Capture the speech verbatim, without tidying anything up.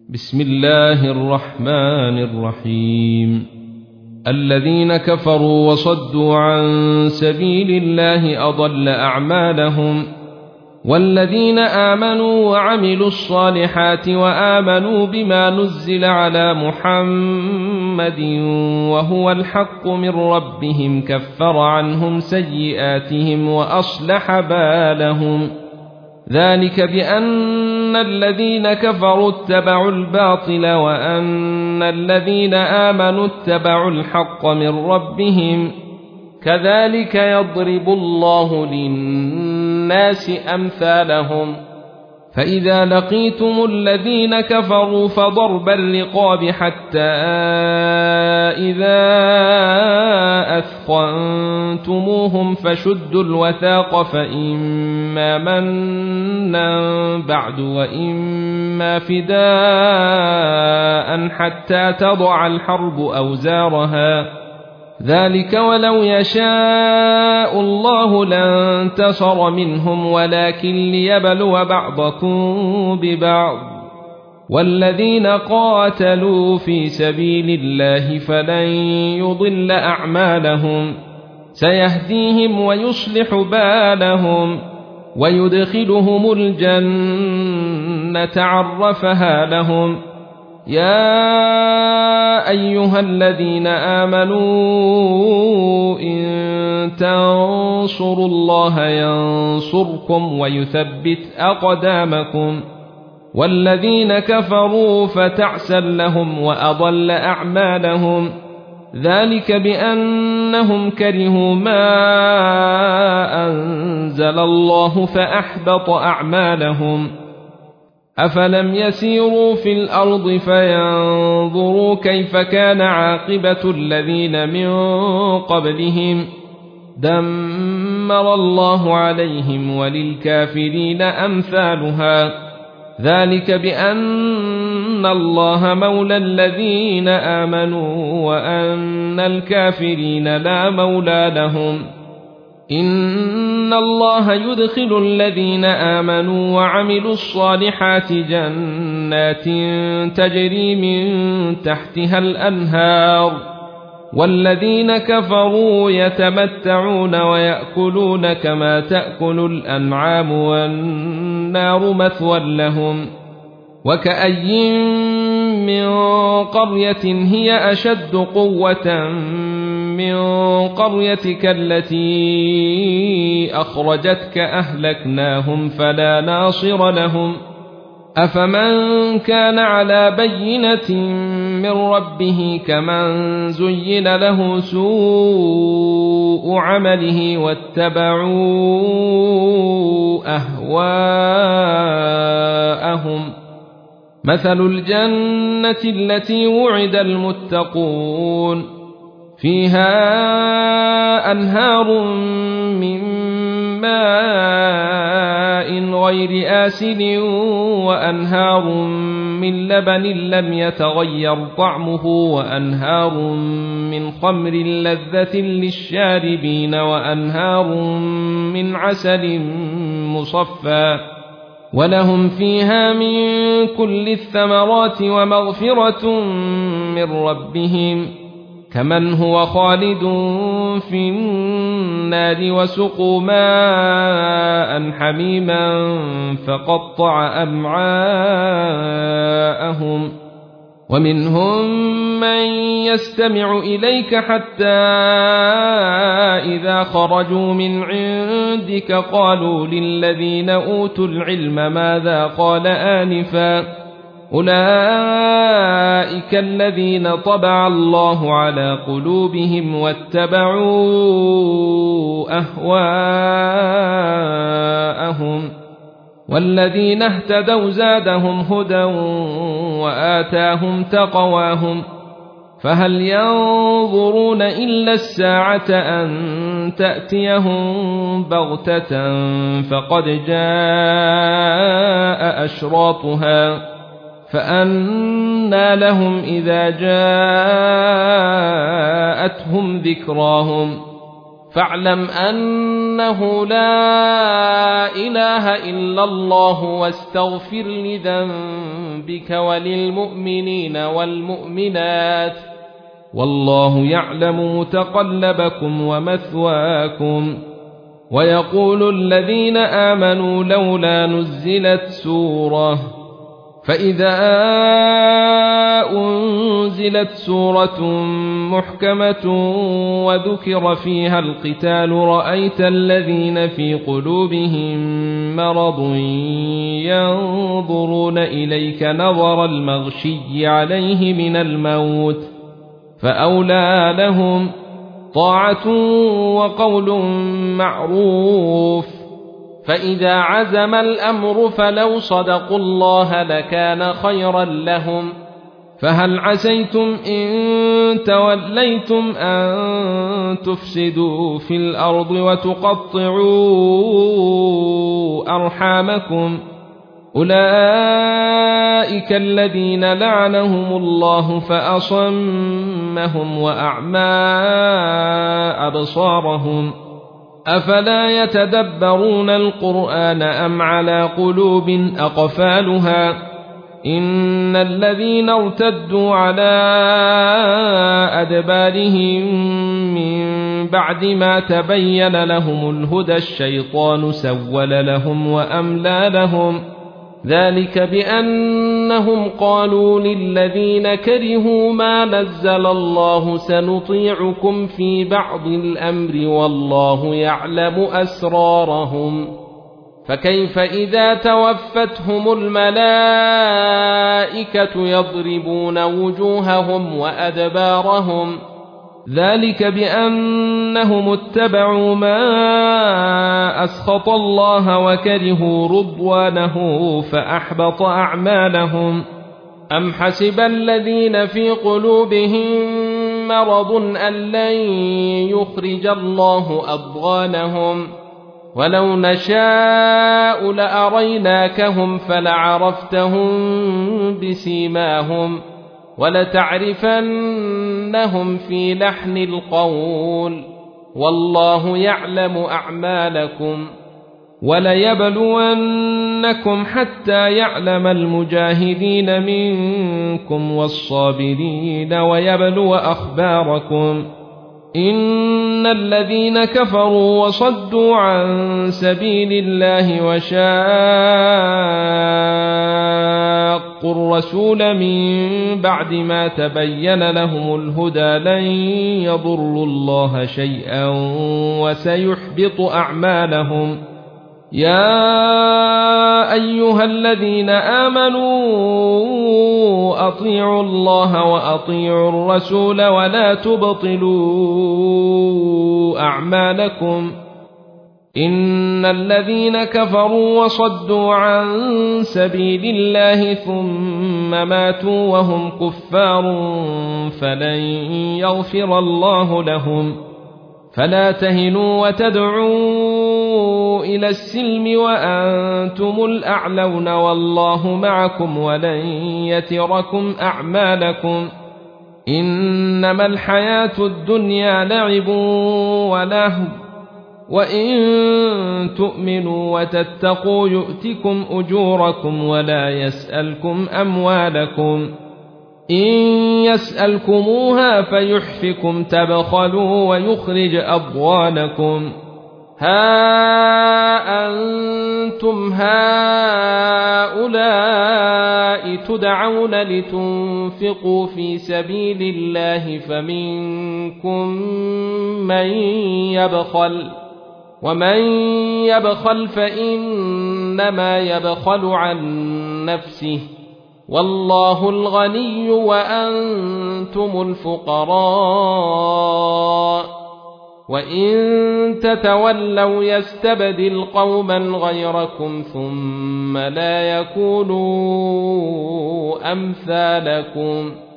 بسم الله الرحمن الرحيم. الذين كفروا وصدوا عن سبيل الله أضل أعمالهم، والذين آمنوا وعملوا الصالحات وآمنوا بما نزل على محمد وهو الحق من ربهم كفر عنهم سيئاتهم وأصلح بالهم. ذلك بأن الذين كفروا اتبعوا الباطل وأن الذين آمنوا اتبعوا الحق من ربهم، كذلك يضرب الله للناس أمثالهم. فإذا لقيتم الذين كفروا فضرب الرقاب حتى إذا أثخنتموهم فشدوا الوثاق، فإما منا بعد وإما فداء حتى تضع الحرب أوزارها. ذلك ولو يشاء الله لانتصر منهم ولكن ليبلو بعضكم ببعض. والذين قاتلوا في سبيل الله فلن يضل أعمالهم، سيهديهم ويصلح بالهم ويدخلهم الجنة عرفها لهم. يا أيها الذين آمنوا إن تنصروا الله ينصركم ويثبت أقدامكم. والذين كفروا فتعسا لهم وأضل أعمالهم، ذلك بأنهم كرهوا ما أنزل الله فأحبط أعمالهم. أفلم يسيروا في الأرض فينظروا كيف كان عاقبة الذين من قبلهم، دمر الله عليهم وللكافرين أمثالها. ذلك بأن الله مولى الذين آمنوا وأن الكافرين لا مولى لهم. إن الله يدخل الذين آمنوا وعملوا الصالحات جنات تجري من تحتها الأنهار، والذين كفروا يتمتعون ويأكلون كما تأكل الأنعام والنار مثوى لهم. وكأي من قرية هي أشد قوة من قريتك التي أخرجتك أهلكناهم فلا ناصر لهم. أفمن كان على بينة من ربه كمن زين له سوء عمله واتبعوا أهواءهم. مثل الجنة التي وعد المتقون فيها أنهار من ماء غير آسن وأنهار من لبن لم يتغير طعمه وأنهار من خمر لذة للشاربين وأنهار من عسل مصفى، ولهم فيها من كل الثمرات ومغفرة من ربهم، كمن هو خالد في النار وسقوا ماء حميما فقطع أمعاءهم. ومنهم من يستمع إليك حتى إذا خرجوا من عندك قالوا للذين أوتوا العلم ماذا قال آنفا، أولئك الذين طبع الله على قلوبهم واتبعوا أهواءهم. والذين اهتدوا زادهم هدى وآتاهم تقواهم. فهل ينظرون إلا الساعة أن تأتيهم بغتة فقد جاء أشراطها، فأنى لهم إذا جاءتهم ذكراهم. فاعلم أنه لا إله إلا الله واستغفر لذنبك وللمؤمنين والمؤمنات والله يعلم متقلبكم ومثواكم. ويقول الذين آمنوا لولا نزلت سورة فإذا أنزلت سورة محكمة وذكر فيها القتال رأيت الذين في قلوبهم مرض ينظرون إليك نظر المغشي عليه من الموت فأولى لهم طاعة وقول معروف. فإذا عزم الأمر فلو صدقوا الله لكان خيرا لهم. فهل عسيتم إن توليتم أن تفسدوا في الأرض وتقطعوا أرحامكم أولئك الذين لعنهم الله فأصمهم وأعمى أبصارهم أفلا يتدبرون القرآن أم على قلوب أقفالها إن الذين ارتدوا على أدبارهم من بعد ما تبين لهم الهدى الشيطان سول لهم وأملى لهم ذلك بأنهم قالوا للذين كرهوا ما نزل الله سنطيعكم في بعض الأمر والله يعلم أسرارهم. فكيف إذا توفتهم الملائكة يضربون وجوههم وأدبارهم ذلك بأنهم اتبعوا ما أسخط الله وكرهوا رضوانه فأحبط أعمالهم. أم حسب الذين في قلوبهم مرض أن لن يخرج الله أضغانهم ولو نشاء لأريناكهم فلعرفتهم بسيماهم ولتعرفنهم في لحن القول والله يعلم أعمالكم. وليبلونكم حتى يعلم المجاهدين منكم والصابرين ويبلو أخباركم. إن الذين كفروا وصدوا عن سبيل الله وشاقوا الرسول من بعد ما تبين لهم الهدى لن يضروا الله شيئا وسيحبط أعمالهم. يا أيها الذين آمنوا أطيعوا الله وأطيعوا الرسول ولا تبطلوا أعمالكم إن الذين كفروا وصدوا عن سبيل الله ثم ماتوا وهم كفار فلن يغفر الله لهم. فلا تهنوا وتدعوا إلى السلم وأنتم الأعلون والله معكم ولن يتركم أعمالكم. إنما الحياة الدنيا لعب ولهو وإن تؤمنوا وتتقوا يؤتكم أجوركم ولا يسألكم أموالكم إن يسألكموها فيحفكم تبخلوا ويخرج أضغانكم. ها أنتم هؤلاء تدعون لتنفقوا في سبيل الله فمنكم من يبخل ومن يبخل فإنما يبخل عن نفسه والله الغني وأنتم الفقراء وإن تتولوا يستبدل قوما غيركم ثم لا يكونوا أمثالكم.